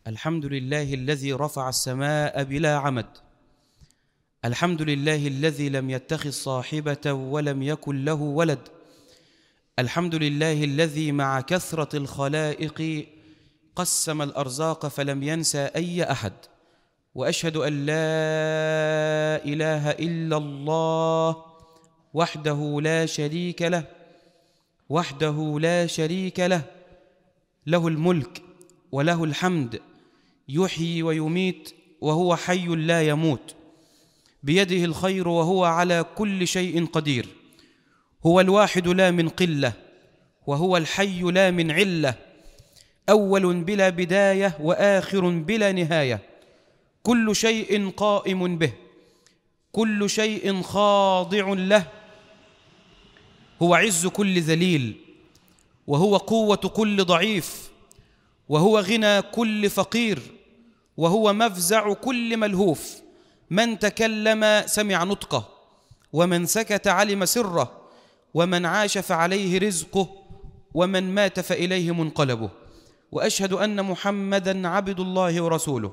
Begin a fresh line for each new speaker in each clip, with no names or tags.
الحمد لله الذي رفع السماء بلا عمد. الحمد لله الذي لم يتخذ صاحبة ولم يكن له ولد. الحمد لله الذي مع كثرة الخلائق قسم الأرزاق فلم ينسى أي أحد. وأشهد أن لا إله إلا الله وحده لا شريك له، وحده لا شريك له، له الملك وله الحمد، يحيي ويميت وهو حي لا يموت، بيده الخير وهو على كل شيء قدير. هو الواحد لا من قلة، وهو الحي لا من علة، أول بلا بداية وآخر بلا نهاية، كل شيء قائم به، كل شيء خاضع له. هو عز كل ذليل، وهو قوة كل ضعيف، وهو غنى كل فقير، وهو مفزع كل ملهوف. من تكلم سمع نطقه، ومن سكت علم سره، ومن عاش فعليه رزقه، ومن مات فإليه منقلبه. وأشهد أن محمدًا عبد الله ورسوله،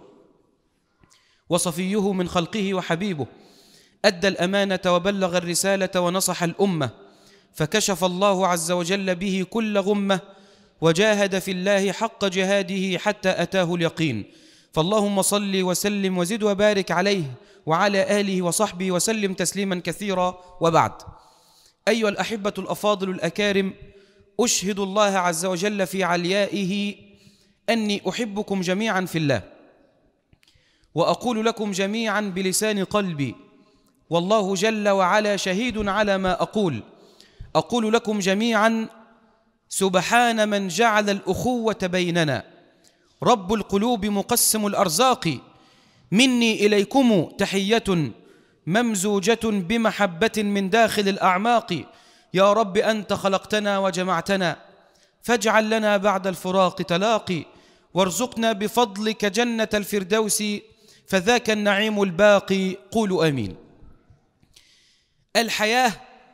وصفيه من خلقه وحبيبه، أدى الأمانة وبلغ الرسالة ونصح الأمة، فكشف الله عز وجل به كل غمة، وجاهد في الله حق جهاده حتى أتاه اليقين. فاللهم صل وسلم وزد وبارك عليه وعلى آله وصحبه وسلم تسليما كثيرا. وبعد، أيها الأحبة الأفاضل الأكارم، أشهد الله عز وجل في عليائه أني أحبكم جميعا في الله، وأقول لكم جميعا بلسان قلبي، والله جل وعلا شهيد على ما أقول لكم جميعا: سبحان من جعل الأخوة بيننا، رب القلوب مقسم الأرزاق، مني إليكم تحية ممزوجة بمحبة من داخل الأعماق. يا رب أنت خلقتنا وجمعتنا، فاجعل لنا بعد الفراق تلاقي، وارزقنا بفضلك جنة الفردوس، فذاك النعيم الباقي. قولوا آمين. الحياة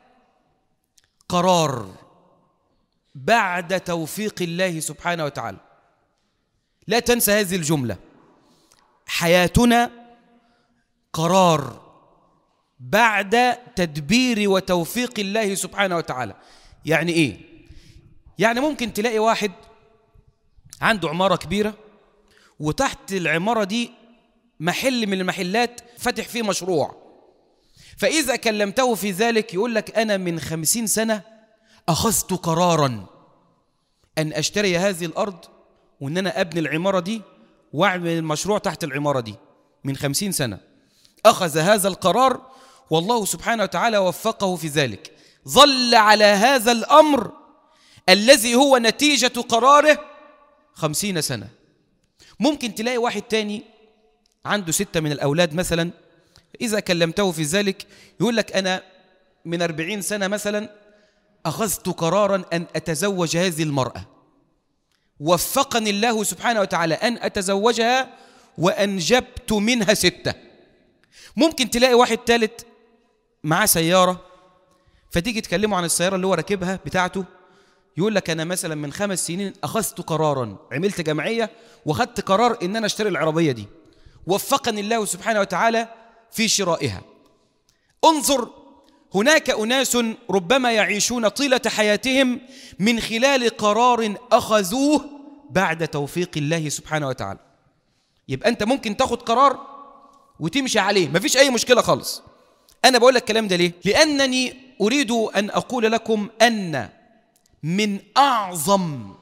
قرار بعد توفيق الله سبحانه وتعالى. لا تنسى هذه الجملة: حياتنا قرار بعد تدبير وتوفيق الله سبحانه وتعالى. يعني إيه؟ يعني ممكن تلاقي واحد عنده عمارة كبيرة، وتحت العمارة دي محل من المحلات فتح فيه مشروع، فإذا كلمته في ذلك يقول لك: أنا من 50 سنة أخذت قراراً أن أشتري هذه الأرض، وأن أنا أبني العمارة دي وأعمل المشروع تحت العمارة دي. من 50 سنة أخذ هذا القرار، والله سبحانه وتعالى وفقه في ذلك. ظل على هذا الأمر الذي هو نتيجة قراره 50 سنة. ممكن تلاقي واحد تاني عنده 6 من الأولاد مثلا، إذا كلمته في ذلك يقول لك: أنا من 40 سنة مثلا أخذت قرارا أن أتزوج هذه المرأة، وفقني الله سبحانه وتعالى أن أتزوجها وأنجبت منها 6. ممكن تلاقي واحد ثالث معاه سيارة، فتيجي تكلمه عن السيارة اللي هو راكبها بتاعته، يقول لك: أنا مثلا من 5 سنين أخذت قرارا، عملت جمعية وخدت قرار إن أنا أشتري العربية دي، وفقني الله سبحانه وتعالى في شرائها. انظر، هناك أناس ربما يعيشون طيلة حياتهم من خلال قرار أخذوه بعد توفيق الله سبحانه وتعالى. يبقى أنت ممكن تاخد قرار وتمشي عليه، مفيش أي مشكلة خالص. أنا بقول لك الكلام ده ليه؟ لأنني أريد أن أقول لكم أن من أعظم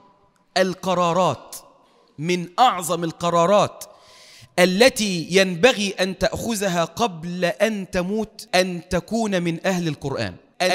القرارات التي ينبغي أن تأخذها قبل أن تموت أن تكون من أهل القرآن.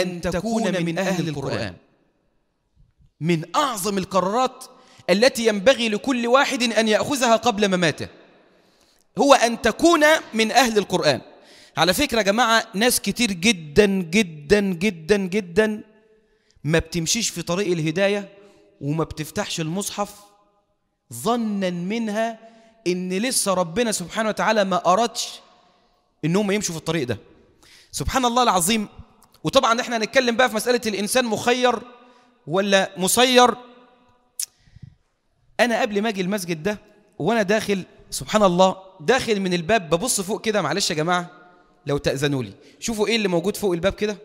من أعظم القرارات التي ينبغي لكل واحد أن يأخذها قبل مماته هو أن تكون من أهل القرآن. على فكرة يا جماعة، ناس كتير جدا جدا جدا جدا ما بتمشيش في طريق الهداية وما بتفتحش المصحف ظنا منها إن لسه ربنا سبحانه وتعالى ما أردش إنهم يمشوا في الطريق ده. سبحان الله العظيم. وطبعا احنا هنتكلم بقى في مسألة الإنسان مخير ولا مسير. أنا قبل ما أجي المسجد ده وأنا داخل سبحان الله داخل من الباب ببص فوق كده، معلش يا جماعة لو تأذنوا لي، شوفوا إيه اللي موجود فوق الباب كده،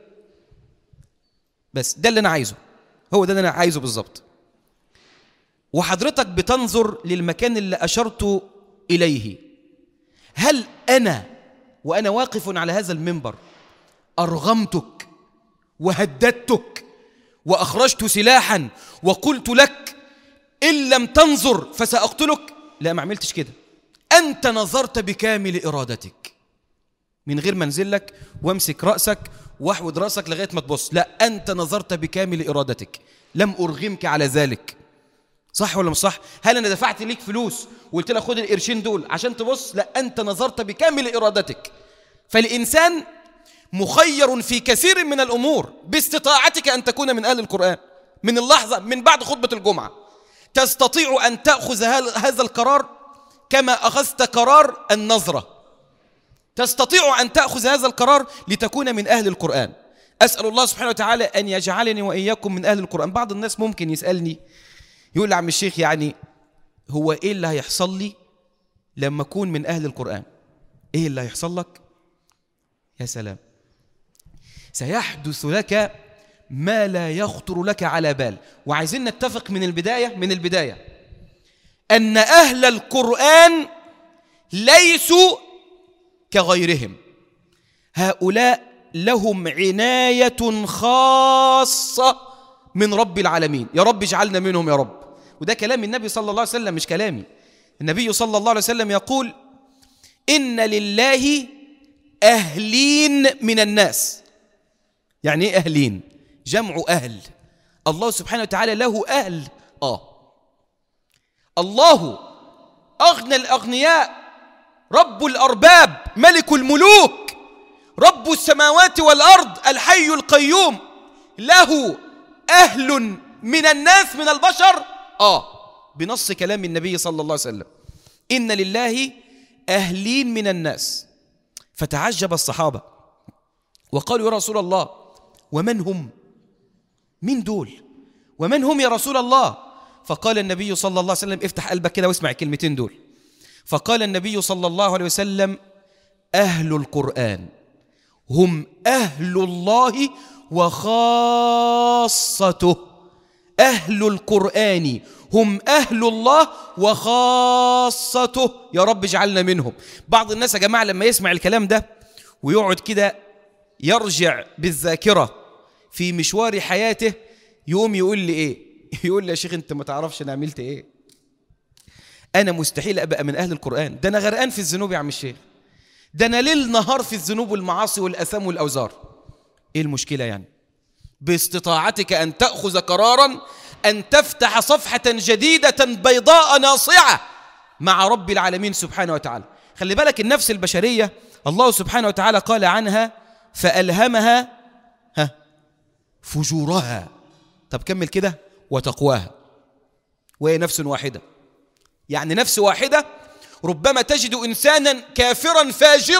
بس ده اللي أنا عايزه، هو ده اللي أنا عايزه بالظبط. وحضرتك بتنظر للمكان اللي أشرت إليه، هل أنا وأنا واقف على هذا المنبر أرغمتك وهددتك وأخرجت سلاحا وقلت لك إن لم تنظر فسأقتلك؟ لا، ما عملتش كده. أنت نظرت بكامل إرادتك من غير ما انزل لك وامسك رأسك واحود رأسك لغاية ما تبص، لا، أنت نظرت بكامل إرادتك، لم أرغمك على ذلك. صح ولا مش صح؟ هل أنا دفعت ليك فلوس وقلت لك خد القرشين دول عشان تبص؟ لا، أنت نظرت بكامل إرادتك. فالإنسان مخير في كثير من الأمور باستطاعتك أن تكون من أهل القرآن. من اللحظة من بعد خطبة الجمعة تستطيع أن تأخذ هذا القرار كما أخذت قرار النظرة، تستطيع أن تأخذ هذا القرار لتكون من أهل القرآن. أسأل الله سبحانه وتعالى أن يجعلني وإياكم من أهل القرآن. بعض الناس ممكن يسألني يقول لي عم الشيخ، يعني هو إيه اللي هيحصل لي لما أكون من أهل القرآن؟ إيه اللي هيحصل لك؟ يا سلام، سيحدث لك ما لا يخطر لك على بال. وعايزين نتفق من البداية أن أهل القرآن ليسوا كغيرهم، هؤلاء لهم عناية خاصة من رب العالمين. يا رب اجعلنا منهم يا رب. وده كلام النبي صلى الله عليه وسلم مش كلامي. النبي صلى الله عليه وسلم يقول إن لله أهلين من الناس. يعني إيه أهلين؟ جمع أهل. الله سبحانه وتعالى له أهل. الله أغنى الأغنياء، رب الأرباب، ملك الملوك، رب السماوات والأرض، الحي القيوم، له أهل من الناس من البشر. بنص كلام النبي صلى الله عليه وسلم إن لله أهلين من الناس. فتعجب الصحابة وقالوا يا رسول الله ومن هم؟ من دول؟ ومن هم يا رسول الله؟ فقال النبي صلى الله عليه وسلم، افتح قلبك كده واسمع الكلمتين دول. فقال النبي صلى الله عليه وسلم أهل القرآن هم أهل الله وخاصته. أهل القرآن هم أهل الله وخاصته. يا رب اجعلنا منهم. بعض الناس يا جماعة لما يسمع الكلام ده ويقعد كده يرجع بالذاكرة في مشوار حياته يقوم يقول لي إيه؟ يقول لي يا شيخ أنت ما تعرفش أنا عملت إيه؟ أنا مستحيل أبقى من أهل القرآن، ده أنا غرقان في الذنوب يا عم الشيخ، ده أنا ليل نهار في الذنوب والمعاصي والأثام والأوزار. إيه المشكلة يعني؟ باستطاعتك أن تأخذ قرارا أن تفتح صفحة جديدة بيضاء ناصعة مع رب العالمين سبحانه وتعالى. خلي بالك النفس البشرية الله سبحانه وتعالى قال عنها فألهمها فجورها. طب كمل كده وتقواها. وهي نفس واحدة، يعني نفس واحدة ربما تجد إنسانا كافرا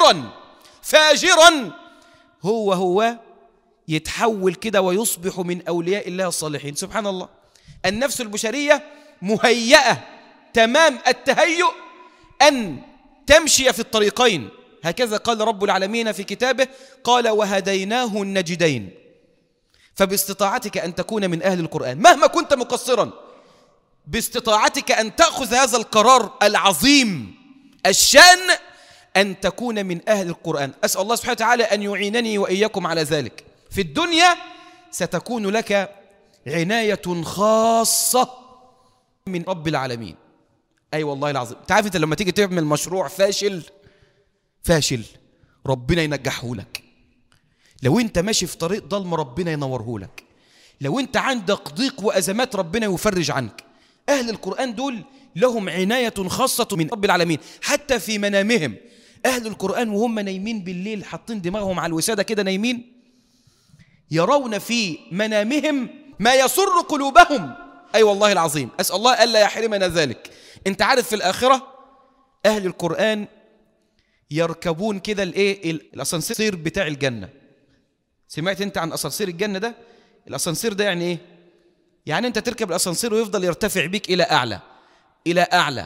فاجرا هو يتحول كده ويصبح من أولياء الله الصالحين. سبحان الله. النفس البشرية مهيئة تمام التهيؤ أن تمشي في الطريقين. هكذا قال رب العالمين في كتابه، قال وهديناه النجدين. فباستطاعتك أن تكون من أهل القرآن مهما كنت مقصرا، باستطاعتك أن تأخذ هذا القرار العظيم الشان أن تكون من أهل القرآن. أسأل الله سبحانه وتعالى أن يعينني وإياكم على ذلك. في الدنيا ستكون لك عناية خاصة من رب العالمين. أي والله العظيم. تعرف أنت لما تيجي تعمل مشروع فاشل ربنا ينجحه لك. لو أنت ماشي في طريق ضلم ربنا ينوره لك. لو أنت عندك ضيق وأزمات ربنا يفرج عنك. أهل القرآن دول لهم عناية خاصة من رب العالمين حتى في منامهم. أهل القرآن وهم نايمين بالليل حاطين دماغهم على الوسادة كده نايمين، يرون في منامهم ما يسر قلوبهم. أي والله العظيم. أسأل الله ألا يحرمنا ذلك. أنت عارف في الآخرة أهل القرآن يركبون كده الأسانسير بتاع الجنة. سمعت أنت عن أسانسير الجنة ده؟ الأسانسير ده يعني إيه؟ يعني أنت تركب الأسانسير ويفضل يرتفع بك إلى أعلى إلى أعلى.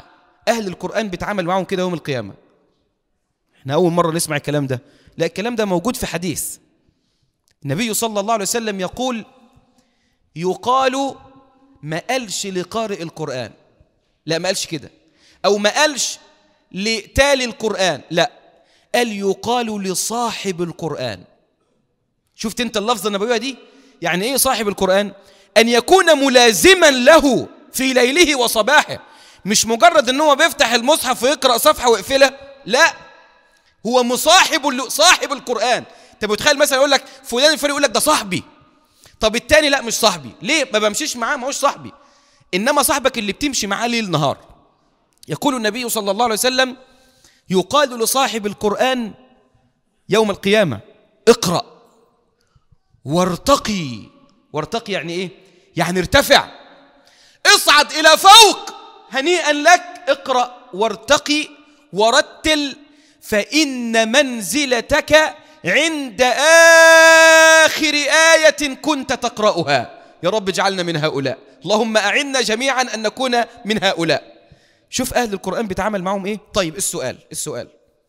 أهل القرآن بيتعامل معهم كده يوم القيامة. احنا أول مرة نسمع الكلام ده، لا الكلام ده موجود في حديث. النبي صلى الله عليه وسلم يقول: يقال، ما قالش لقارئ القرآن، لا ما قالش كده، أو ما قالش لتالي القرآن، لا قال يقال لصاحب القرآن. شفت انت اللفظة النبوية دي؟ يعني ايه صاحب القرآن؟ أن يكون ملازما له في ليله وصباحه، مش مجرد ان هو بيفتح المصحف ويقرأ صفحة ويقفلها، لا هو مصاحب صاحب القرآن. انت بتخيل مثلا يقول لك فلان الفلاني، يقول لك ده صاحبي، طب التاني لا مش صاحبي، ليه؟ ما بمشيش معاه، ما هوش صاحبي، انما صاحبك اللي بتمشي معاه ليل نهار. يقول النبي صلى الله عليه وسلم: يقال لصاحب القرآن يوم القيامة: اقرأ وارتقي. وارتقي يعني ايه؟ يعني ارتفع، اصعد إلى فوق، هنيئا لك، اقرأ وارتقي ورتل، فإن منزلتك عند آخر آية كنت تقرأها. يا رب اجعلنا من هؤلاء، اللهم أعنا جميعا أن نكون من هؤلاء. شوف أهل القرآن بيتعامل معهم إيه؟ طيب السؤال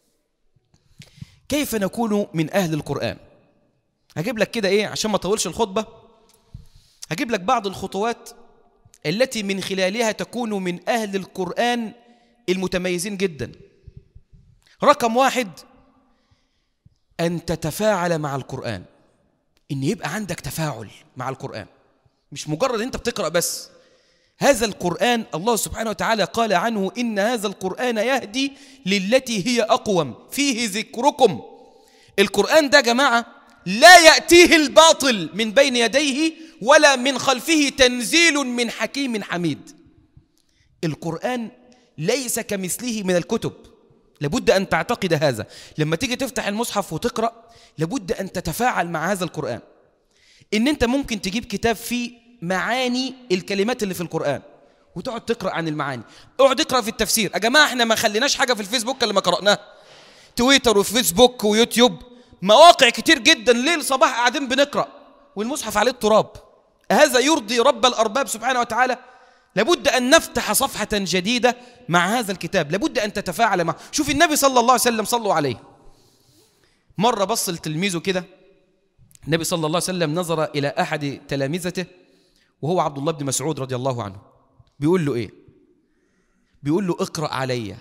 كيف نكون من أهل القرآن؟ هجيب لك كده إيه عشان ما طولش الخطبة، هجيب لك بعض الخطوات التي من خلالها تكون من أهل القرآن المتميزين جدا. رقم 1: أن تتفاعل مع القرآن، إن يبقى عندك تفاعل مع القرآن، مش مجرد أنت بتقرأ بس. هذا القرآن الله سبحانه وتعالى قال عنه: إن هذا القرآن يهدي للتي هي أقوم، فيه ذكركم. القرآن ده جماعة لا يأتيه الباطل من بين يديه ولا من خلفه، تنزيل من حكيم حميد. القرآن ليس كمثله من الكتب، لابد أن تعتقد هذا. لما تيجي تفتح المصحف وتقرأ لابد أن تتفاعل مع هذا القرآن. إن أنت ممكن تجيب كتاب فيه معاني الكلمات اللي في القرآن وتقعد تقرأ عن المعاني، اقعد اقرأ في التفسير. يا جماعة احنا ما خليناش حاجة في الفيسبوك اللي ما قرأناه، تويتر وفيسبوك ويوتيوب، مواقع كتير جدا ليل صباح قاعدين بنقرأ والمصحف عليه التراب. هذا يرضي رب الأرباب سبحانه وتعالى؟ لابد أن نفتح صفحة جديدة مع هذا الكتاب، لابد أن تتفاعل معه. شوف النبي صلى الله عليه وسلم، صلوا عليه، مرة بص لتلميذه كده. النبي صلى الله عليه وسلم نظر إلى أحد تلامذته وهو عبد الله بن مسعود رضي الله عنه، بيقول له إيه؟ بيقول له: اقرأ علي،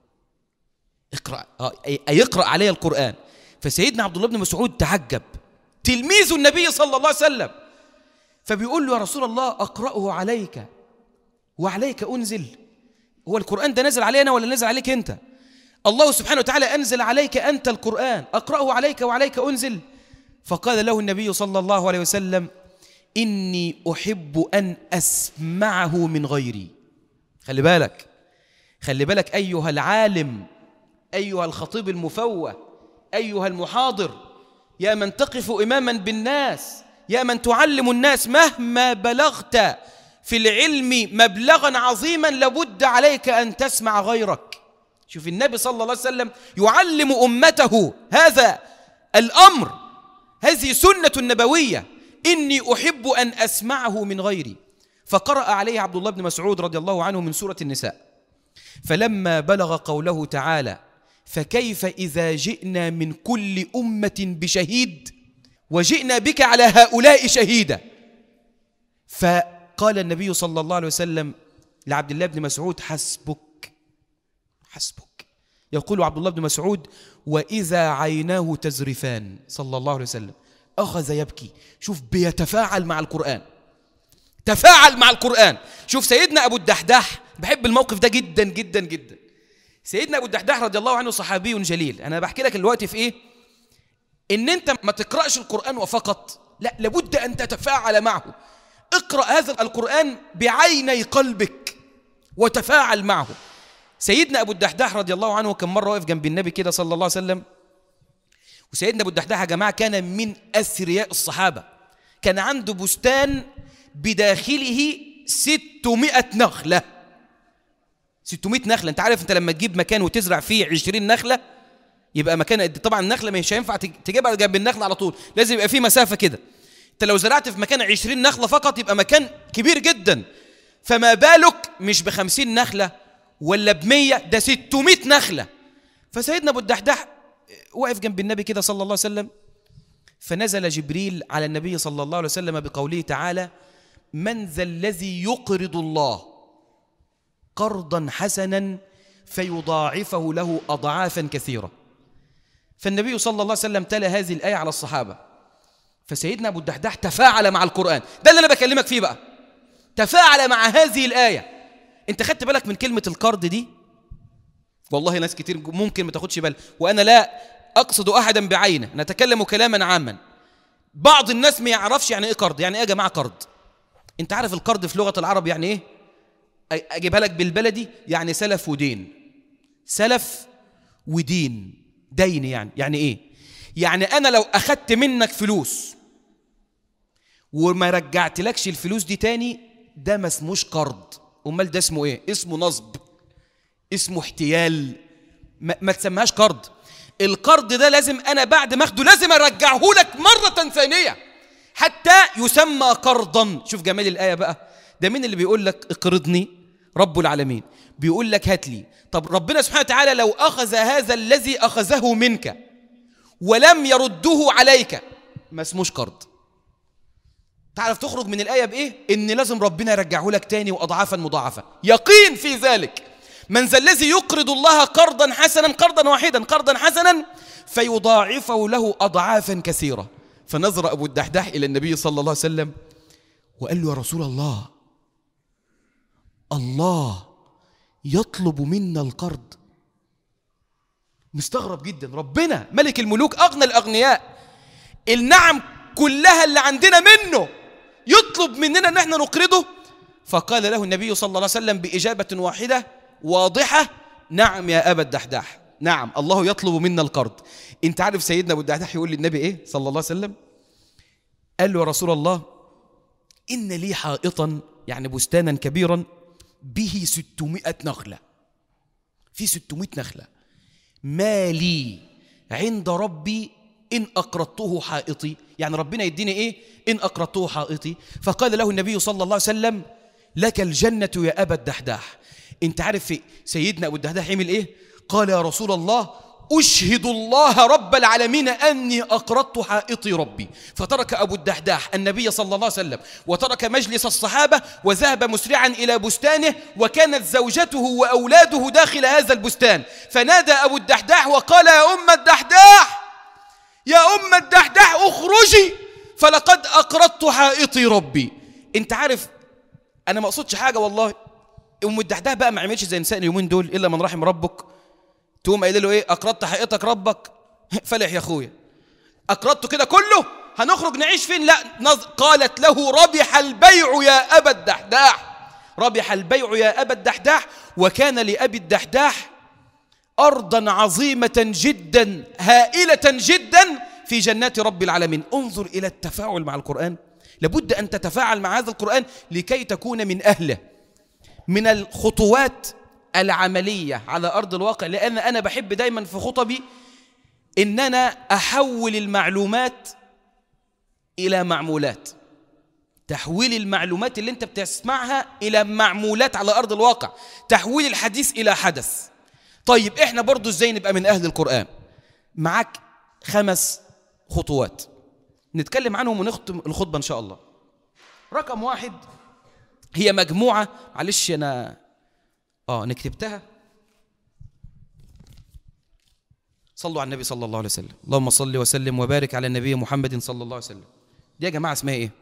يقرأ علي القرآن. فسيدنا عبد الله بن مسعود تعجب، تلميذ النبي صلى الله عليه وسلم، فبيقول له: يا رسول الله أقرأه عليك وعليك أنزل؟ هو القرآن ده نزل علينا ولا نزل عليك أنت؟ الله سبحانه وتعالى أنزل عليك أنت القرآن، أقرأه عليك وعليك أنزل؟ فقال له النبي صلى الله عليه وسلم: إني أحب أن أسمعه من غيري. خلي بالك أيها العالم، أيها الخطيب المفوه، أيها المحاضر، يا من تقف إماما بالناس، يا من تعلم الناس، مهما بلغت في العلم مبلغا عظيما لابد عليك أن تسمع غيرك. شوف النبي صلى الله عليه وسلم يعلم أمته هذا الأمر، هذه سنة نبوية: إني أحب أن أسمعه من غيري. فقرأ عليه عبد الله بن مسعود رضي الله عنه من سورة النساء: فلما بلغ قوله تعالى: فكيف إذا جئنا من كل أمة بشهيد وجئنا بك على هؤلاء شهيدا. فقال النبي صلى الله عليه وسلم لعبد الله بن مسعود: حسبك. يقول عبد الله بن مسعود: وإذا عيناه تزرفان، صلى الله عليه وسلم أخذ يبكي. شوف بيتفاعل مع القرآن، تفاعل مع القرآن. شوف سيدنا أبو الدحداح، بحب الموقف ده جدا جدا جدا. سيدنا أبو الدحداح رضي الله عنه صحابي جليل. أنا بحكي لك الوقت في إيه؟ إن أنت ما تقرأش القرآن وفقط، لا، لابد أن تتفاعل معه. اقرأ هذا القرآن بعيني قلبك وتفاعل معه. سيدنا أبو الدحداح رضي الله عنه كان مرة واقف جنب النبي كده صلى الله عليه وسلم، وسيدنا أبو الدحداح يا جماعة كان من أثرياء الصحابة، كان عنده بستان بداخله 600 نخلة. 600 نخلة. انت عارف انت لما تجيب مكان وتزرع فيه 20 نخلة يبقى مكان، طبعا النخلة مش هينفع تجيبها جنب النخلة على طول، لازم يبقى فيه مسافة كده. انت لو زرعت في مكان 20 نخلة فقط يبقى مكان كبير جدا، فما بالك مش ب50 نخلة ولا ب100، ده 600 نخلة. فسيدنا أبو الدحداح وقف جنب النبي كده صلى الله عليه وسلم، فنزل جبريل على النبي صلى الله عليه وسلم بقوله تعالى: من ذا الذي يقرض الله قرضا حسنا فيضاعفه له أضعافا كثيرة. فالنبي صلى الله عليه وسلم تلا هذه الآية على الصحابة، فسيدنا أبو الدحداح تفاعل مع القرآن. ده اللي أنا بكلمك فيه بقى، تفاعل مع هذه الآية. أنت خدت بالك من كلمة القرض دي؟ والله ناس كتير ممكن ما تاخدش بالها، وأنا لا أقصد أحدا بعينه، نتكلم كلاما عاما. بعض الناس ما يعرفش يعني إيه قرض. يعني إيه يا جماعة قرض؟ أنت عارف القرض في لغة العرب يعني إيه؟ أجيبها لك بالبلدي، يعني سلف ودين. سلف ودين، دين يعني إيه؟ يعني أنا لو أخدت منك فلوس وما رجعتلكش الفلوس دي تاني، ده ما اسموش قرض. أمال ده اسمه إيه؟ اسمه نصب، اسمه احتيال. ما تسميهاش قرض. القرض ده لازم أنا بعد ما أخده لازم أرجعه لك مرة ثانية حتى يسمى قرضا. شوف جمال الآية بقى. ده مين اللي بيقول لك اقرضني؟ رب العالمين بيقول لك هات لي. طب ربنا سبحانه وتعالى لو أخذ هذا الذي أخذه منك ولم يرده عليك، ما اسموش قرض. تعرف تخرج من الآية بإيه؟ إن لازم ربنا يرجعه لك تاني وأضعافا مضاعفة. يقين في ذلك. من ذا الذي يقرض الله قرضا حسنا، قرضا واحدا، قرضا حسنا فيضاعفه له أضعافا كثيرة. فنظر أبو الدحداح إلى النبي صلى الله عليه وسلم وقال له: يا رسول الله، الله يطلب منا القرض. مستغرب جدا. ربنا ملك الملوك أغنى الأغنياء، النعم كلها اللي عندنا منه، يطلب مننا ان احنا نقرضه. فقال له النبي صلى الله عليه وسلم بإجابة واحدة واضحة: نعم يا أبا الدحداح، نعم الله يطلب منا القرض. انت عارف سيدنا أبو الدحداح يقول للنبي ايه صلى الله عليه وسلم؟ قال له: يا رسول الله، إن لي حائطا، يعني بستانا كبيرا، به 600 نخلة، في 600 نخلة، ما لي عند ربي إن أقرضته حائطي، يعني ربنا يديني إيه إن أقرضته حائطي. فقال له النبي صلى الله عليه وسلم: لك الجنة يا أبا الدحداح. أنت عارف في سيدنا أبو الدحداح يعمل إيه؟ قال: يا رسول الله، أشهد الله رب العالمين أني أقرضت حائطي ربي. فترك أبو الدحداح النبي صلى الله عليه وسلم وترك مجلس الصحابة وذهب مسرعا إلى بستانه، وكانت زوجته وأولاده داخل هذا البستان. فنادى أبو الدحداح وقال: يا أم الدحداح، يا أم الدحداح، اخرجي فلقد أقرضت حائطي ربي. أنت عارف أنا ما أقصدش حاجة والله. أم الدحداح بقى ما عملش زي نساء اليومين دول إلا من رحم ربك، تقوم قايل له إيه؟ أقرضت حائطك ربك؟ فلح يا أخويا، أقرضته كده كله، هنخرج نعيش فين؟ لا، قالت له: ربح البيع يا أبا الدحداح، ربح البيع يا أبا الدحداح. وكان لأبي الدحداح أرضا عظيمة جدا هائلة جدا في جنات رب العالمين. انظر إلى التفاعل مع القرآن. لابد أن تتفاعل مع هذا القرآن لكي تكون من أهله. من الخطوات العملية على أرض الواقع، لأن أنا بحب دايما في خطبي إن أنا أحول المعلومات إلى معمولات. تحويل المعلومات اللي أنت بتسمعها إلى معمولات على أرض الواقع، تحويل الحديث إلى حدث. طيب إحنا برضو إزاي نبقى من أهل القرآن؟ معك 5 خطوات نتكلم عنهم ونختم الخطبة إن شاء الله. رقم 1 هي مجموعة، معلش أنا نكتبتها. صلوا على النبي صلى الله عليه وسلم. اللهم صل وسلم وبارك على النبي محمد صلى الله عليه وسلم. دي يا جماعة اسمها إيه؟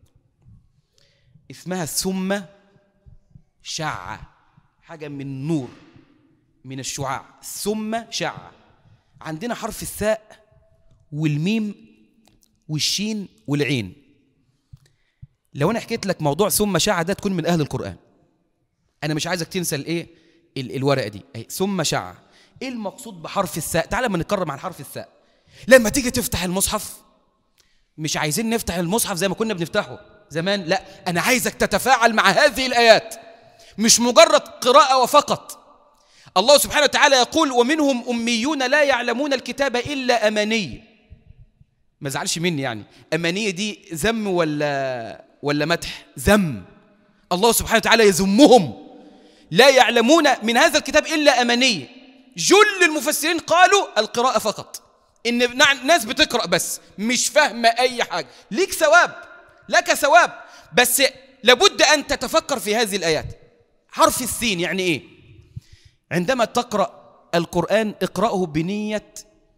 اسمها ثم شع، حاجة من نور، من الشعاع. ثم شع. عندنا حرف الثاء والميم والشين والعين. لو أنا حكيت لك موضوع ثم شع ده تكون من أهل القرآن. أنا مش عايزك تنسى الورقة دي. ثم شع. إيه المقصود بحرف الثاء؟ تعالى ما نتكرر عن حرف الثاء. لما تيجي تفتح المصحف، مش عايزين نفتح المصحف زي ما كنا بنفتحه زمان، لا، أنا عايزك تتفاعل مع هذه الآيات، مش مجرد قراءة وفقط. الله سبحانه وتعالى يقول: ومنهم أميون لا يعلمون الكتاب إلا أماني. ما زعلش مني، يعني أمانية دي ذم ولا مدح؟ ذم. الله سبحانه وتعالى يذمهم لا يعلمون من هذا الكتاب إلا أماني. جل المفسرين قالوا القراءة فقط، إن ناس بتقرأ بس مش فاهمة أي حاجة. ليك ثواب، لك ثواب، بس لابد أن تتفكر في هذه الآيات. حرف السين يعني إيه؟ عندما تقرأ القرآن اقرأه بنية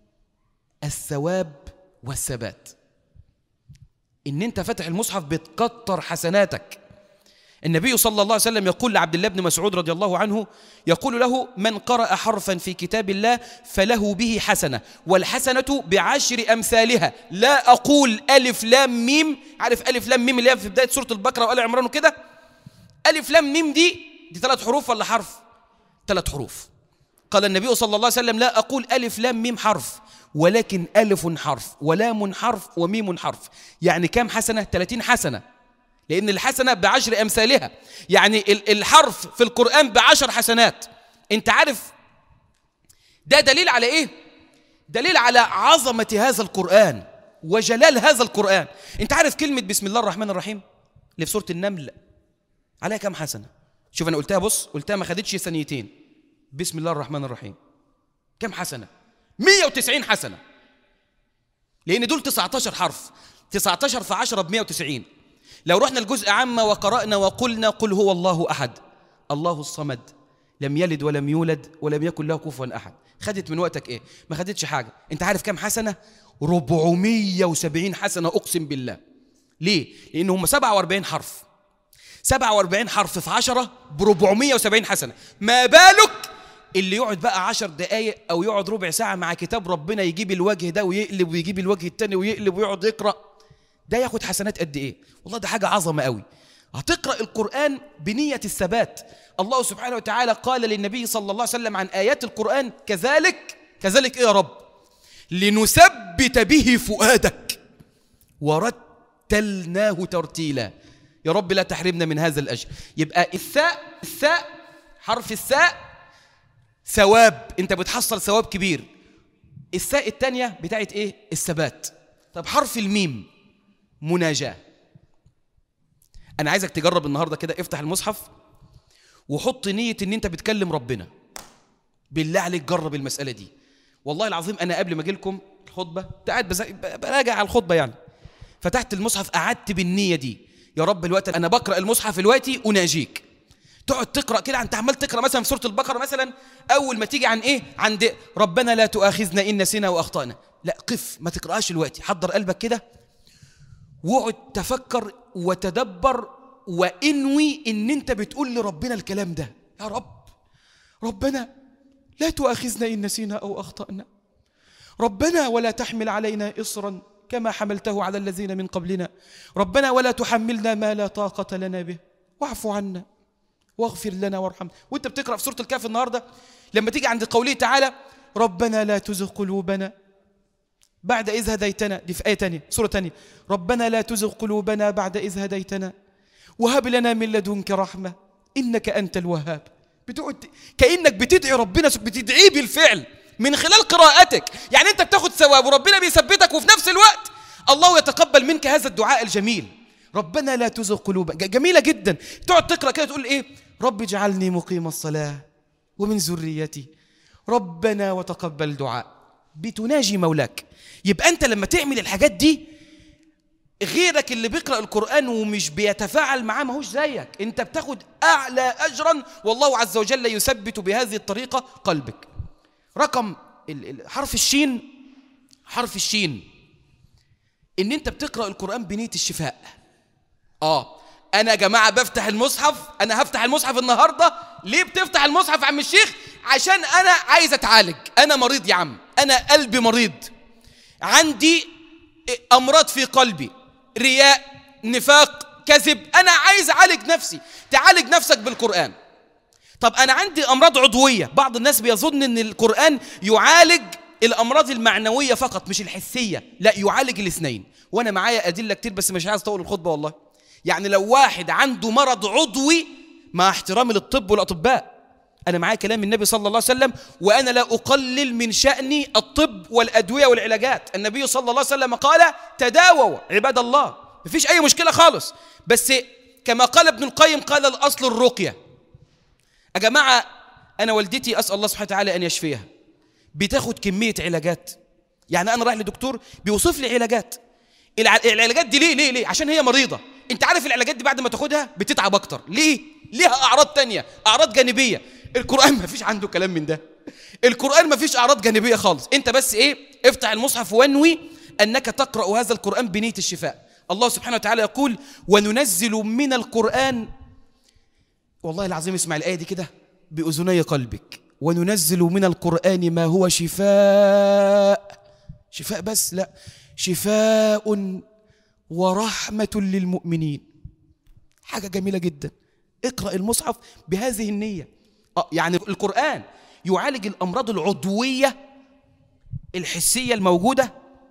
الثواب والثبات، إن أنت فتح المصحف بتكتر حسناتك. النبي صلى الله عليه وسلم يقول لعبد الله بن مسعود رضي الله عنه، يقول له: من قرأ حرفا في كتاب الله فله به حسنة، والحسنة بعشر أمثالها. لا أقول ألف لام ميم. عارف ألف لام ميم اللي هي في بداية سورة البقرة وآل عمران وكده؟ ألف لام ميم دي 3 حروف ولا حرف؟ 3 حروف. قال النبي صلى الله عليه وسلم: لا أقول ألف لام ميم حرف، ولكن ألف حرف ولام حرف وميم حرف. يعني كم حسنة؟ 30 حسنة، لأن الحسنة ب10 أمثالها. يعني الحرف في القرآن ب10 حسنات. أنت عارف ده دليل على إيه؟ دليل على عظمة هذا القرآن وجلال هذا القرآن. أنت عارف كلمة بسم الله الرحمن الرحيم اللي في سورة النمل عليها كم حسنة؟ شوف أنا قلتها، بص قلتها ما خدتش ثانيتين. بسم الله الرحمن الرحيم كم حسنة؟ 190 حسنة، لأن دول 19 حرف. 19 في 10 ب190. لو رحنا الجزء عامة وقرأنا وقلنا قل هو الله أحد الله الصمد لم يلد ولم يولد ولم يكن له كفوا أحد، خدت من وقتك إيه؟ ما خدتش حاجة. أنت عارف كم حسنة؟ 470 حسنة أقسم بالله. ليه؟ لأن هم 47 حرف. 47 حرف في 10 ب470 حسنة. ما بالك اللي يقعد بقى 10 دقايق أو يقعد ربع ساعة مع كتاب ربنا، يجيب الوجه ده ويقلب ويجيب الوجه التاني ويقلب ويقعد يقرأ، ده ياخد حسنات قد إيه؟ والله ده حاجة عظمة قوي. هتقرأ القرآن بنية الثبات. الله سبحانه وتعالى قال للنبي صلى الله عليه وسلم عن آيات القرآن: كذلك إيه يا رب؟ لنثبت به فؤادك ورتلناه ترتيلا. يا رب لا تحرمنا من هذا الأجر. يبقى الثاء حرف الثاء ثواب، انت بتحصل ثواب كبير. الثاء الثانية بتاعت ايه؟ الثبات. طب حرف الميم مناجاة. انا عايزك تجرب النهاردة كده، افتح المصحف وحط نية ان انت بتكلم ربنا. بالله عليك جرب المسألة دي. والله العظيم انا قبل ما اجي لكم الخطبة قاعد براجع على الخطبة، يعني فتحت المصحف قعدت بالنية دي: يا رب الوقت انا بقرأ المصحف دلوقتي اناجيك. تقعد تقرأ كده، انت عمال تقرأ مثلا في سورة البقرة مثلا، اول ما تيجي عن ايه؟ عند ربنا لا تؤاخذنا ان نسينا واخطأنا. لا، قف، ما تقرأش دلوقتي، حضر قلبك كده واقعد تفكر وتدبر وانوي ان انت بتقول لربنا الكلام ده: يا رب، ربنا لا تؤاخذنا ان نسينا او اخطأنا، ربنا ولا تحمل علينا إصرا كما حملته على الذين من قبلنا، ربنا ولا تحملنا ما لا طاقة لنا به، واعف عنا واغفر لنا وارحمنا. وانت بتقرأ في سورة الكهف النهاردة لما تيجي عند قوله تعالى: ربنا لا تزغ قلوبنا بعد إذ هديتنا، دي في آية تانية سورة تانية: ربنا لا تزغ قلوبنا بعد إذ هديتنا وهب لنا من لدنك رحمة إنك أنت الوهاب. بتقعد كأنك بتدعي ربنا، بتدعيه بالفعل من خلال قراءتك. يعني انت بتاخد ثواب وربنا بيثبتك، وفي نفس الوقت الله يتقبل منك هذا الدعاء الجميل: ربنا لا تزغ قلوبنا. جميلة جدا. تقعد تقرأ كده تقول ايه؟ رب اجعلني مقيم الصلاة ومن ذريتي ربنا وتقبل دعاء. بتناجي مولاك. يبقى انت لما تعمل الحاجات دي، غيرك اللي بيقرأ القرآن ومش بيتفاعل معاه ماهوش زيك، انت بتاخد اعلى اجرا، والله عز وجل يثبت بهذه الطريقة قلبك. رقم حرف الشين. حرف الشين ان انت بتقرأ القرآن بنية الشفاء. انا يا جماعة بفتح المصحف، انا هفتح المصحف النهاردة. ليه بتفتح المصحف يا عم الشيخ؟ عشان انا عايز اتعالج. انا مريض يا عم، انا قلبي مريض، عندي امراض في قلبي، رياء، نفاق، كذب، انا عايز اعالج نفسي. تعالج نفسك بالقرآن. طب أنا عندي أمراض عضوية. بعض الناس بيظن أن القرآن يعالج الأمراض المعنوية فقط مش الحسية، لا، يعالج الاثنين. وأنا معايا أدلة كتير بس مش عايز أطول الخطبة والله. يعني لو واحد عنده مرض عضوي، مع احترامي للطب والأطباء، أنا معايا كلام النبي صلى الله عليه وسلم، وأنا لا أقلل من شأن الطب والأدوية والعلاجات. النبي صلى الله عليه وسلم قال: تداووا عباد الله. مفيش أي مشكلة خالص، بس كما قال ابن القيم قال: الأصل الرقية. يا جماعة أنا والدتي أسأل الله سبحانه وتعالى أن يشفيها، بتاخد كمية علاجات. يعني أنا رايح لدكتور بيوصف لي علاجات. العلاجات دي ليه؟ عشان هي مريضة. أنت عارف العلاجات دي بعد ما تاخدها بتتعب أكتر. ليه؟ ليها أعراض تانية، أعراض جانبية. القرآن ما فيش عنده كلام من ده. القرآن ما فيش أعراض جانبية خالص. أنت بس إيه؟ افتح المصحف وانوي أنك تقرأ هذا القرآن بنية الشفاء. الله سبحانه وتعالى يقول: وننزل من القرآن، والله العظيم اسمع الآية دي كده بأذني قلبك، وننزل من القرآن ما هو شفاء. شفاء بس؟ لا، شفاء ورحمة للمؤمنين. حاجة جميلة جدا. اقرأ المصحف بهذه النية. يعني القرآن يعالج الأمراض العضوية الحسية الموجودة.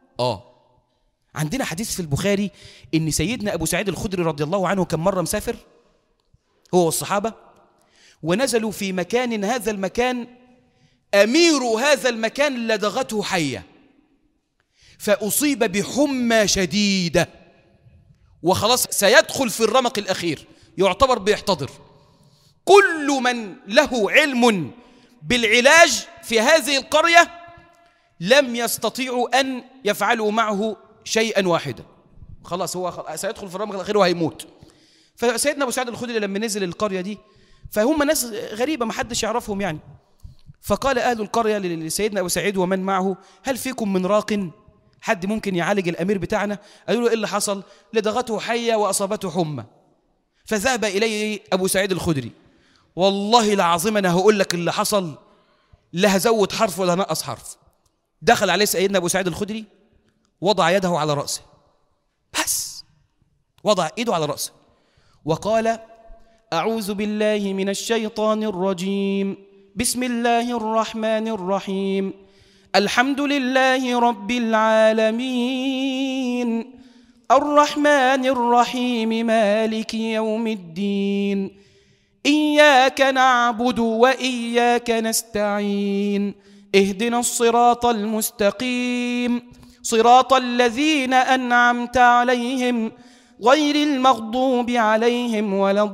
عندنا حديث في البخاري إن سيدنا أبو سعيد الخدري رضي الله عنه كان مرة مسافر هو والصحابة، ونزلوا في مكان، هذا المكان أمير هذا المكان لدغته حية، فأصيب بحمى شديدة وخلاص سيدخل في الرمق الأخير، يعتبر بيحتضر. كل من له علم بالعلاج في هذه القرية لم يستطيعوا أن يفعلوا معه شيئا واحدا. خلاص هو سيدخل في الرمق الأخير وهيموت. فسيدنا أبو سعيد الخدري لما نزل القرية دي، فهم ناس غريبة ما حدش يعرفهم يعني، فقال أهل القرية لسيدنا أبو سعيد ومن معه: هل فيكم من راق؟ حد ممكن يعالج الأمير بتاعنا؟ قالوا له: إيه اللي حصل؟ لدغته حية وأصابته حمى. فذهب إليه أبو سعيد الخدري: والله العظيم أنا هقول لك اللي حصل، لا هزود حرف ولا نقص حرف. دخل عليه سيدنا أبو سعيد الخدري، وضع يده على رأسه، بس وضع يده على رأسه وقال: أعوذ بالله من الشيطان الرجيم، بسم الله الرحمن الرحيم، الحمد لله رب العالمين، الرحمن الرحيم، مالك يوم الدين، إياك نعبد وإياك نستعين، اهدنا الصراط المستقيم، صراط الذين أنعمت عليهم غير المغضوب عليهم ولا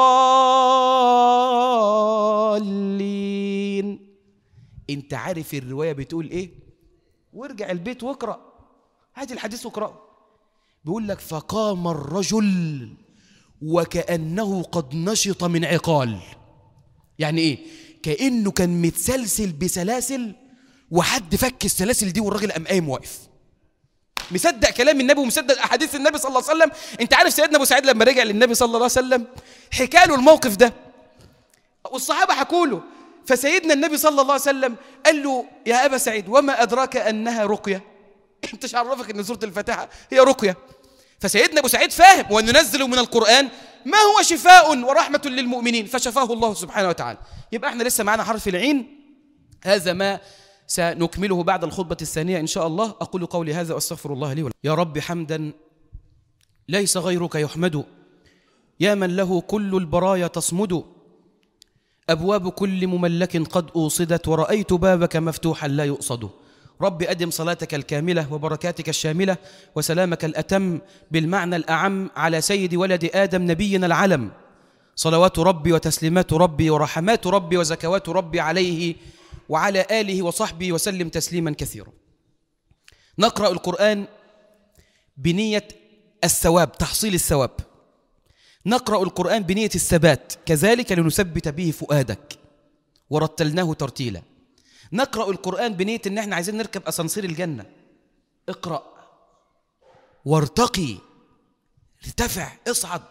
الضالين. انت عارف الرواية بتقول ايه؟ وارجع البيت واقرأ، هات الحديث واقرأه. بيقول لك: فقام الرجل وكأنه قد نشط من عقال. يعني ايه؟ كأنه كان متسلسل بسلاسل وحد فك السلاسل دي والراجل قام قايم واقف، مصدق كلام النبي ومصدق احاديث النبي صلى الله عليه وسلم. انت عارف سيدنا ابو سعيد لما رجع للنبي صلى الله عليه وسلم حكى له الموقف ده والصحابه حكوا له، فسيدنا النبي صلى الله عليه وسلم قال له: يا ابا سعيد وما ادراك انها رقيه؟ انت ايش عرفك ان سوره الفاتحه هي رقيه؟ فسيدنا ابو سعيد فاهم: وننزل من القران ما هو شفاء ورحمه للمؤمنين، فشفاه الله سبحانه وتعالى. يبقى احنا لسه معانا حرف العين، هذا ما سنكمله بعد الخطبة الثانية إن شاء الله. أقول قولي هذا وأستغفر الله لي ولكم. يا رب حمدا ليس غيرك يحمد، يا من له كل البرايا تصمد، أبواب كل مملك قد أوصدت، ورأيت بابك مفتوحا لا يؤصد. رب أدم صلاتك الكاملة وبركاتك الشاملة وسلامك الأتم بالمعنى الأعم على سيد ولد آدم نبينا العلم، صلوات ربي وتسليمات ربي ورحمات ربي وزكوات ربي عليه وعلى آله وصحبه وسلم تسليما كثيرا. نقرأ القرآن بنية الثواب، تحصيل الثواب. نقرأ القرآن بنية الثبات، كذلك لنثبت به فؤادك ورتلناه ترتيلا. نقرأ القرآن بنية إن احنا عايزين نركب أسانسير الجنة. اقرأ وارتقي، ارتفع، اصعد،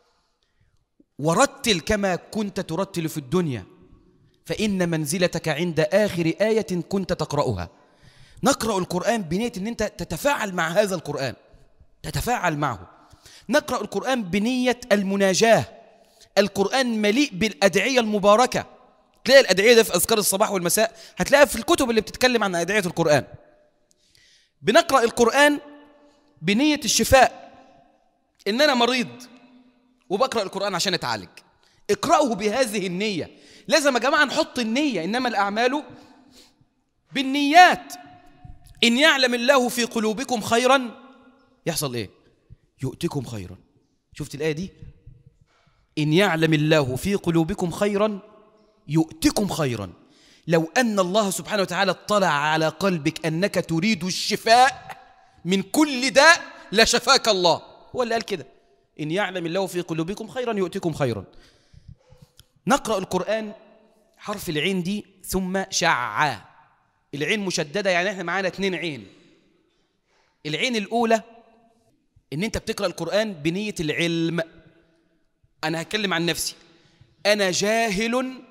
ورتل كما كنت ترتل في الدنيا، فإن منزلتك عند آخر آية كنت تقرأها. نقرأ القرآن بنية أن أنت تتفاعل مع هذا القرآن، تتفاعل معه. نقرأ القرآن بنية المناجاة. القرآن مليء بالأدعية المباركة. تلاقي الأدعية ده في أذكار الصباح والمساء، هتلاقيها في الكتب اللي بتتكلم عن أدعية القرآن. بنقرأ القرآن بنية الشفاء، إن أنا مريض وبقرأ القرآن عشان أتعالج. اقرأه بهذه النية. لازم يا جماعة نحط النية، إنما الأعمال بالنيات. إن يعلم الله في قلوبكم خيرا يحصل إيه؟ يؤتكم خيرا. شفت الآية دي؟ إن يعلم الله في قلوبكم خيرا يؤتكم خيرا. لو أن الله سبحانه وتعالى اطلع على قلبك أنك تريد الشفاء من كل داء لشفاك الله. هو اللي قال كده: إن يعلم الله في قلوبكم خيرا يؤتكم خيرا. نقرأ القرآن حرف العين دي ثم شع. العين مشددة، يعني احنا معانا 2 عين. العين الأولى إن أنت بتقرأ القرآن بنية العلم. أنا هتكلم عن نفسي، أنا جاهل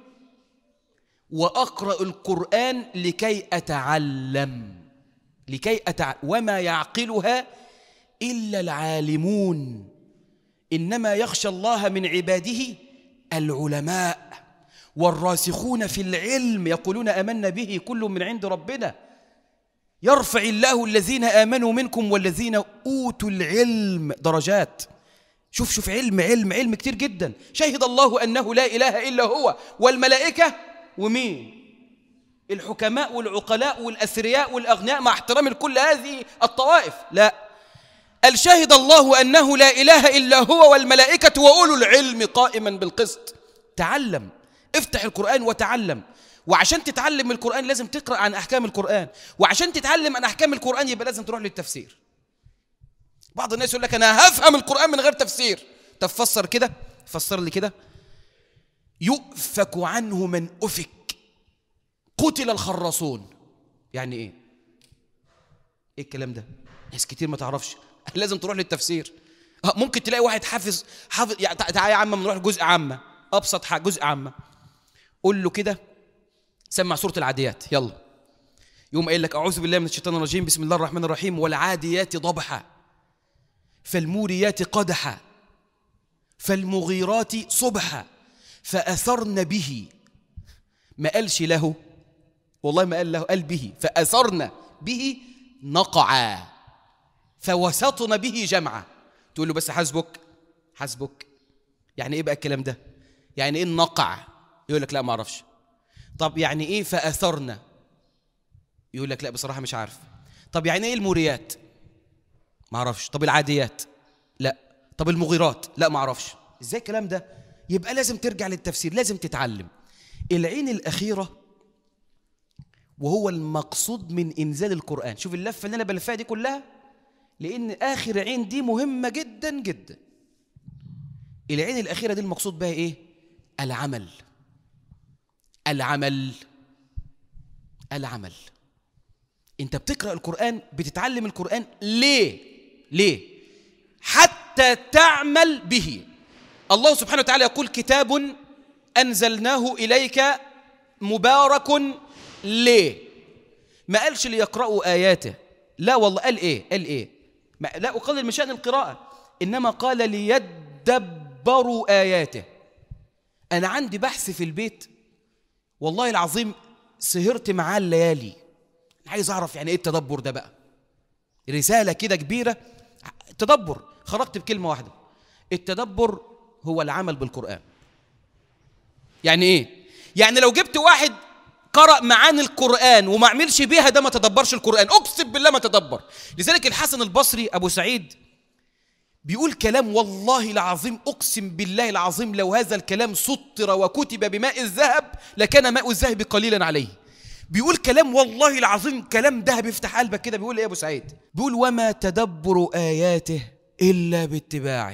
وأقرأ القرآن لكي أتعلم، وما يعقلها إلا العالمون، إنما يخشى الله من عباده العلماء والراسخون في العلم يقولون آمنا به كل من عند ربنا يرفع الله الذين آمنوا منكم والذين أوتوا العلم درجات. شوف علم كتير جدا. شهد الله أنه لا إله إلا هو والملائكة ومين؟ الحكماء والعقلاء والأثرياء والأغنياء، مع احترام لكل هذه الطوائف. لا، قال شهد الله أنه لا إله إلا هو والملائكة وأولو العلم قائما بالقسط. تعلم، افتح القرآن وتعلم. وعشان تتعلم من القرآن لازم تقرأ عن أحكام القرآن، وعشان تتعلم عن أحكام القرآن يبقى لازم تروح للتفسير. بعض الناس يقول لك أنا هفهم القرآن من غير تفسير. طب فسر كده، فسر لي كده: يؤفك عنه من أفك، قتل الخراصون. يعني إيه الكلام ده؟ ناس كتير ما تعرفش، لازم تروح للتفسير. ممكن تلاقي واحد حافظ يعني تعالى يا عم نروح جزء عامة، أبسط حاجة جزء عامة، قول له كده سمع سورة العاديات يلا، يوم قايل لك أعوذ بالله من الشيطان الرجيم بسم الله الرحمن الرحيم والعاديات ضبحا فالموريات قدحا فالمغيرات صبحا فأثرن به. ما قالش له، والله ما قال له، قال به. فأثرن به نقعا فوسطن به جمعا. تقول له بس حسبك يعني ايه بقى الكلام ده؟ يعني ايه النقع؟ يقول لك لا ما اعرفش. طب يعني ايه فأثرن؟ يقول لك لا بصراحة مش عارف. طب يعني ايه الموريات؟ ما اعرفش. طب العاديات؟ لا. طب المغيرات؟ لا ما اعرفش. ازاي الكلام ده؟ يبقى لازم ترجع للتفسير، لازم تتعلم. العين الأخيرة وهو المقصود من إنزال القرآن. شوف اللفة اللي أنا بلفها دي كلها، لأن آخر عين دي مهمة جدا جدا. العين الأخيرة دي المقصود بها إيه؟ العمل. أنت بتقرأ القرآن، بتتعلم القرآن ليه؟ حتى تعمل به. الله سبحانه وتعالى يقول كتاب أنزلناه إليك مبارك ليه؟ ما قالش ليقرأوا آياته، لا والله. قال إيه؟ لا أقلل من شأن القراءة، إنما قال ليدبروا آياته. أنا عندي بحث في البيت والله العظيم سهرت معاه الليالي، عايز أعرف يعني إيه التدبر ده بقى. رسالة كده كبيرة، التدبر. خرجت بكلمة واحدة: التدبر هو العمل بالقرآن. يعني إيه؟ يعني لو جبت واحد قرأ معاني القرآن وما عملش بيها، ده ما تدبرش القرآن، أقسم بالله ما تدبر. لذلك الحسن البصري أبو سعيد بيقول كلام والله العظيم، أقسم بالله العظيم لو هذا الكلام سطر وكتب بماء الذهب لكان ماء الذهب قليلا عليه. بيقول كلام والله العظيم كلام ذهب يفتح قلبك كده. بيقول إيه أبو سعيد؟ بيقول وما تدبر آياته إلا باتباعه.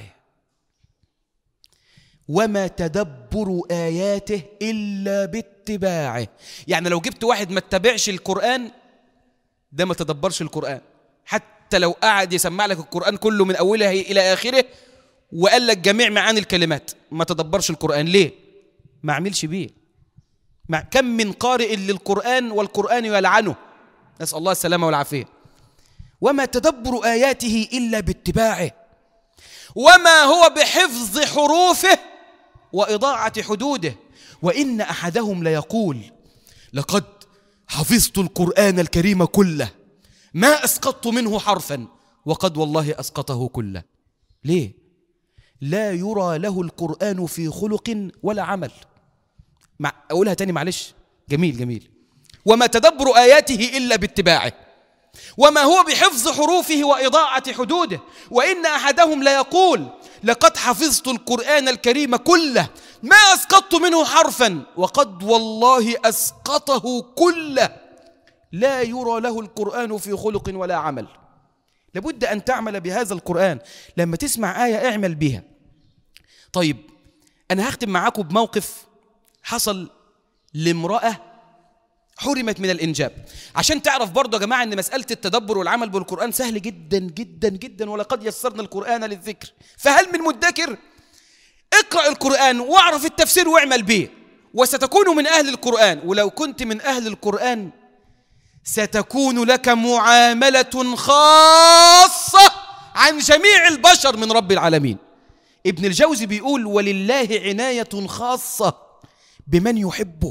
وما تدبر آياته إلا باتباعه. يعني لو جبت واحد ما اتبعش القرآن، ده ما تدبرش القرآن. حتى لو قعد يسمع لك القرآن كله من أوله إلى آخره وقال لك جميع معاني الكلمات، ما تدبرش القرآن. ليه؟ ما عملش بيه. كم من قارئ للقرآن والقرآن يلعنه، نسأل الله السلامة والعافية. وما تدبر آياته إلا باتباعه وما هو بحفظ حروفه وإضاعة حدوده. وإن أحدهم ليقول لقد حفظت القرآن الكريم كله ما أسقطت منه حرفا وقد والله أسقطه كله. ليه؟ لا يرى له القرآن في خلق ولا عمل. أقولها تاني معلش، جميل. وما تدبر آياته إلا باتباعه وما هو بحفظ حروفه وإضاعة حدوده. وإن أحدهم ليقول لقد حفظت القرآن الكريم كله ما أسقطت منه حرفا وقد والله أسقطه كله، لا يرى له القرآن في خلق ولا عمل. لابد أن تعمل بهذا القرآن، لما تسمع آية اعمل بها. طيب أنا هختم معاكم بموقف حصل لامرأة حرمت من الإنجاب، عشان تعرف برضه يا جماعة أن مسألة التدبر والعمل بالقرآن سهل جدا جدا جدا، ولقد يسرنا القرآن للذكر فهل من مدكر؟ اقرأ القرآن واعرف التفسير واعمل به، وستكون من أهل القرآن. ولو كنت من أهل القرآن ستكون لك معاملة خاصة عن جميع البشر من رب العالمين. ابن الجوزي بيقول ولله عناية خاصة بمن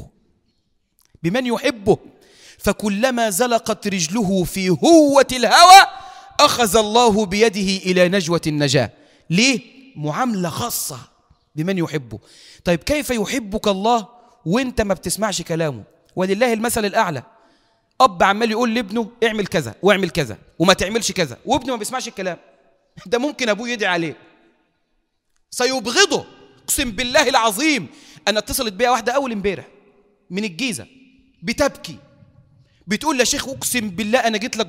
يحبه فكلما زلقت رجله في هوة الهوى أخذ الله بيده إلى نجوة النجاة. ليه؟ معاملة خاصة بمن يحبه. طيب كيف يحبك الله وانت ما بتسمعش كلامه؟ ولله المثل الأعلى، أب عمال يقول لابنه اعمل كذا واعمل كذا وما تعملش كذا، وابنه ما بيسمعش الكلام، ده ممكن أبوه يدعي عليه، سيبغضه. اقسم بالله العظيم أنا اتصلت بيا واحدة أول امبارح من الجيزة بتبكي، بتقول يا شيخ اقسم بالله أنا جيت لك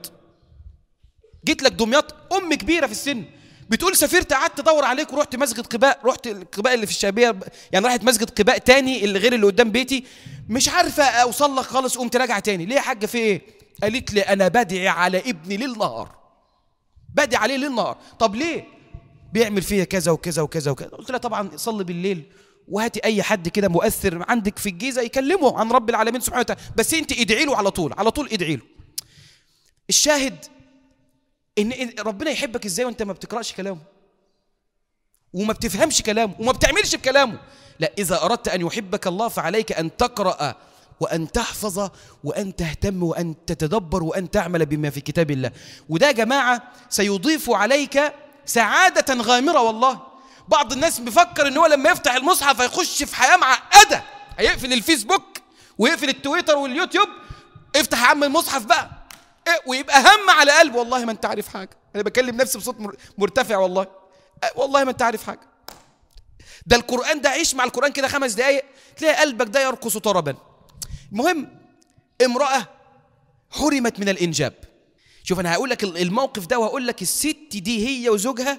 دمياط، أم كبيرة في السن، بتقول سافرت قعدت ادور عليك ورحت مسجد قباء، رحت قباء اللي في الشعبيه، يعني راحت مسجد قباء تاني اللي غير اللي قدام بيتي، مش عارفه اوصل لك خالص، قمت راجعه تاني. ليه يا حاجه في ايه؟ قالت لي انا بدعي على ابني ليل نهار، بدعي عليه ليل نهار. طب ليه؟ بيعمل فيا كذا وكذا وكذا وكذا. قلت لها طبعا صلي بالليل وهاتي اي حد كده مؤثر عندك في الجيزه يكلمه عن رب العالمين سبحانه وتعالى، بس انت ادعي له على طول ادعي له. الشاهد ان ربنا يحبك ازاي وانت ما بتقراش كلامه وما بتفهمش كلامه وما بتعملش بكلامه؟ لا، اذا اردت ان يحبك الله فعليك ان تقرا وان تحفظ وان تهتم وان تتدبر وان تعمل بما في كتاب الله. وده يا جماعه سيضيف عليك سعاده غامره. والله بعض الناس بيفكر ان هو لما يفتح المصحف هيخش في حياه معقده، هيقفل الفيسبوك ويقفل التويتر واليوتيوب، افتح يا عم المصحف بقى ويبقى هم على قلبه. والله ما انت عارف حاجه، انا بكلم نفسي بصوت مرتفع، والله ما انت عارف حاجه. ده القران ده، عيش مع القران كده 5 دقايق تلاقي قلبك ده يرقص طربا. المهم امراه حرمت من الانجاب. شوف انا هقول لك الموقف ده وهقول لك الست دي هي وزوجها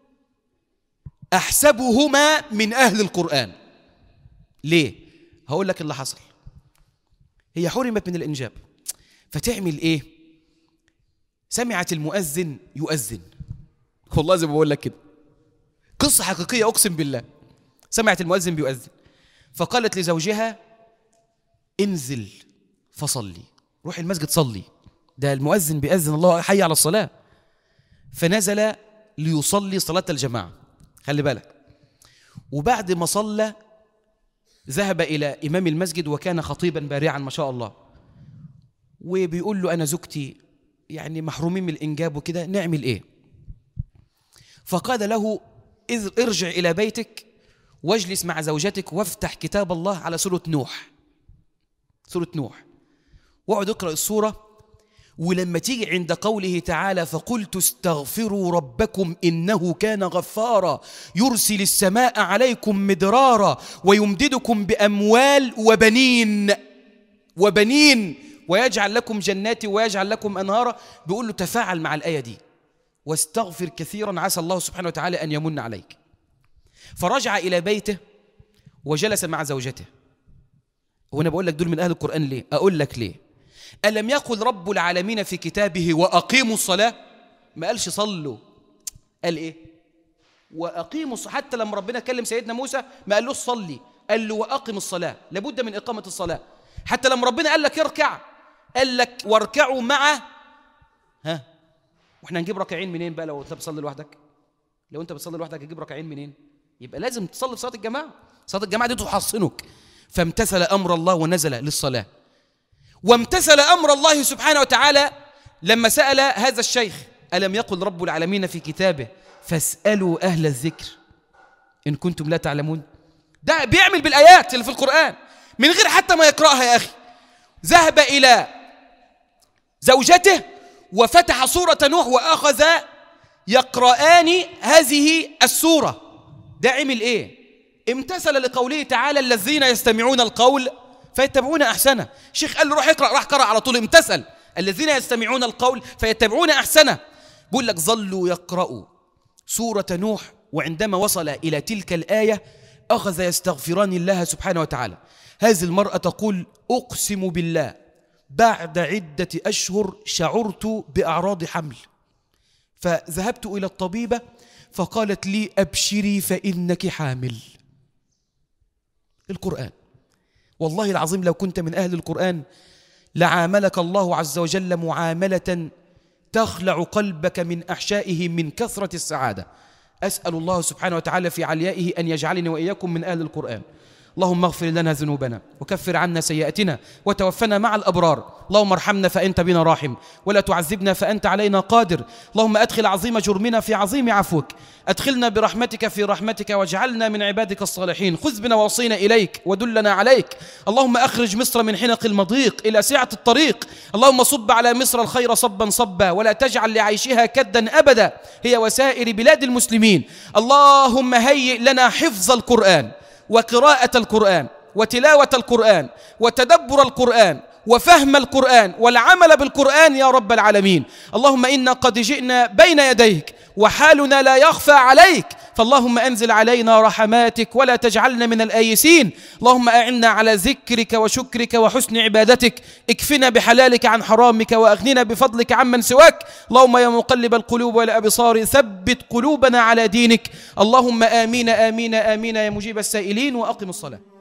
احسبهما من اهل القران. ليه؟ هقول لك اللي حصل. هي حرمت من الانجاب، فتعمل ايه؟ سمعت المؤذن يؤذن، والله زي ما بقول لك كده، قصة حقيقية أقسم بالله. سمعت المؤذن بيؤذن فقالت لزوجها انزل فصلي، روح المسجد صلي، ده المؤذن بيأذن الله حي على الصلاة. فنزل ليصلي صلاة الجماعة، خلي بالك. وبعد ما صلى ذهب إلى إمام المسجد وكان خطيبا بارعا ما شاء الله، وبيقول له أنا زوجتي يعني محرومين من الإنجاب وكده، نعمل إيه؟ فقال له ارجع إلى بيتك واجلس مع زوجتك وافتح كتاب الله على سورة نوح، واقعد اقرأ السورة. ولما تيجي عند قوله تعالى فقلت استغفروا ربكم إنه كان غفارا يرسل السماء عليكم مدرارا ويمددكم بأموال وبنين ويجعل لكم جنات ويجعل لكم أنهارا، بيقول له تفاعل مع الآية دي واستغفر كثيرا عسى الله سبحانه وتعالى أن يمن عليك. فرجع إلى بيته وجلس مع زوجته. وأنا بقول لك دول من أهل القرآن ليه؟ أقول لك ليه. ألم يقل رب العالمين في كتابه وأقيموا الصلاة؟ ما قالش صلوا، قال إيه؟ وأقيموا الصلاة. حتى لما ربنا كلم سيدنا موسى ما قال له صلي، قال له وأقم الصلاة، لابد من إقامة الصلاة. حتى لما ربنا قال لك اركع قال لك واركعوا مع واحنا نجيب ركعين منين بقى لو انت بتصلي لوحدك؟ لو انت بتصلي لوحدك هتجيب ركعين منين؟ يبقى لازم تصلي في صلاة الجماعة. صلاة الجماعة دي تحصنك. فامتثل أمر الله ونزل للصلاة. وامتثل أمر الله سبحانه وتعالى لما سأل هذا الشيخ ألم يقل رب العالمين في كتابه فاسألوا أهل الذكر إن كنتم لا تعلمون؟ ده بيعمل بالآيات اللي في القرآن من غير حتى ما يقرأها يا أخي. ذهب إلى زوجته وفتح سورة نوح وأخذ يقرآن هذه السورة. ده عمل إيه؟ امتثل لقوله تعالى الذين يستمعون القول فيتبعون أحسنه. الشيخ قال له روح اقرأ، راح قرأ على طول، امتثل. الذين يستمعون القول فيتبعون أحسنه. بقول لك ظلوا يقرأوا سورة نوح، وعندما وصل إلى تلك الآية أخذ يستغفران الله سبحانه وتعالى. هذه المرأة تقول أقسم بالله بعد عدة أشهر شعرت بأعراض حمل، فذهبت إلى الطبيبة فقالت لي أبشري فإنك حامل. القرآن والله العظيم لو كنت من أهل القرآن لعاملك الله عز وجل معاملة تخلع قلبك من أحشائه من كثرة السعادة. أسأل الله سبحانه وتعالى في عليائه أن يجعلني وإياكم من أهل القرآن. اللهم اغفر لنا ذنوبنا وكفر عنا سيئاتنا وتوفنا مع الأبرار. اللهم ارحمنا فأنت بنا راحم، ولا تعذبنا فأنت علينا قادر. اللهم أدخل عظيم جرمنا في عظيم عفوك، أدخلنا برحمتك في رحمتك، واجعلنا من عبادك الصالحين. خذ بنا وصينا إليك ودلنا عليك. اللهم أخرج مصر من حنق المضيق إلى سعة الطريق. اللهم صب على مصر الخير صبا صبا، ولا تجعل لعيشها كدا أبدا، هي وسائر بلاد المسلمين. اللهم هيئ لنا حفظ القرآن وقراءة القرآن وتلاوة القرآن وتدبر القرآن وفهم القرآن والعمل بالقرآن يا رب العالمين. اللهم إنا قد جئنا بين يديك وحالنا لا يخفى عليك، فاللهم أنزل علينا رحماتك ولا تجعلنا من الآيسين. اللهم أعنا على ذكرك وشكرك وحسن عبادتك، اكفنا بحلالك عن حرامك وأغننا بفضلك عمن سواك. اللهم يا مقلب القلوب والأبصار ثبت قلوبنا على دينك. اللهم آمين آمين آمين يا مجيب السائلين. وأقم الصلاة.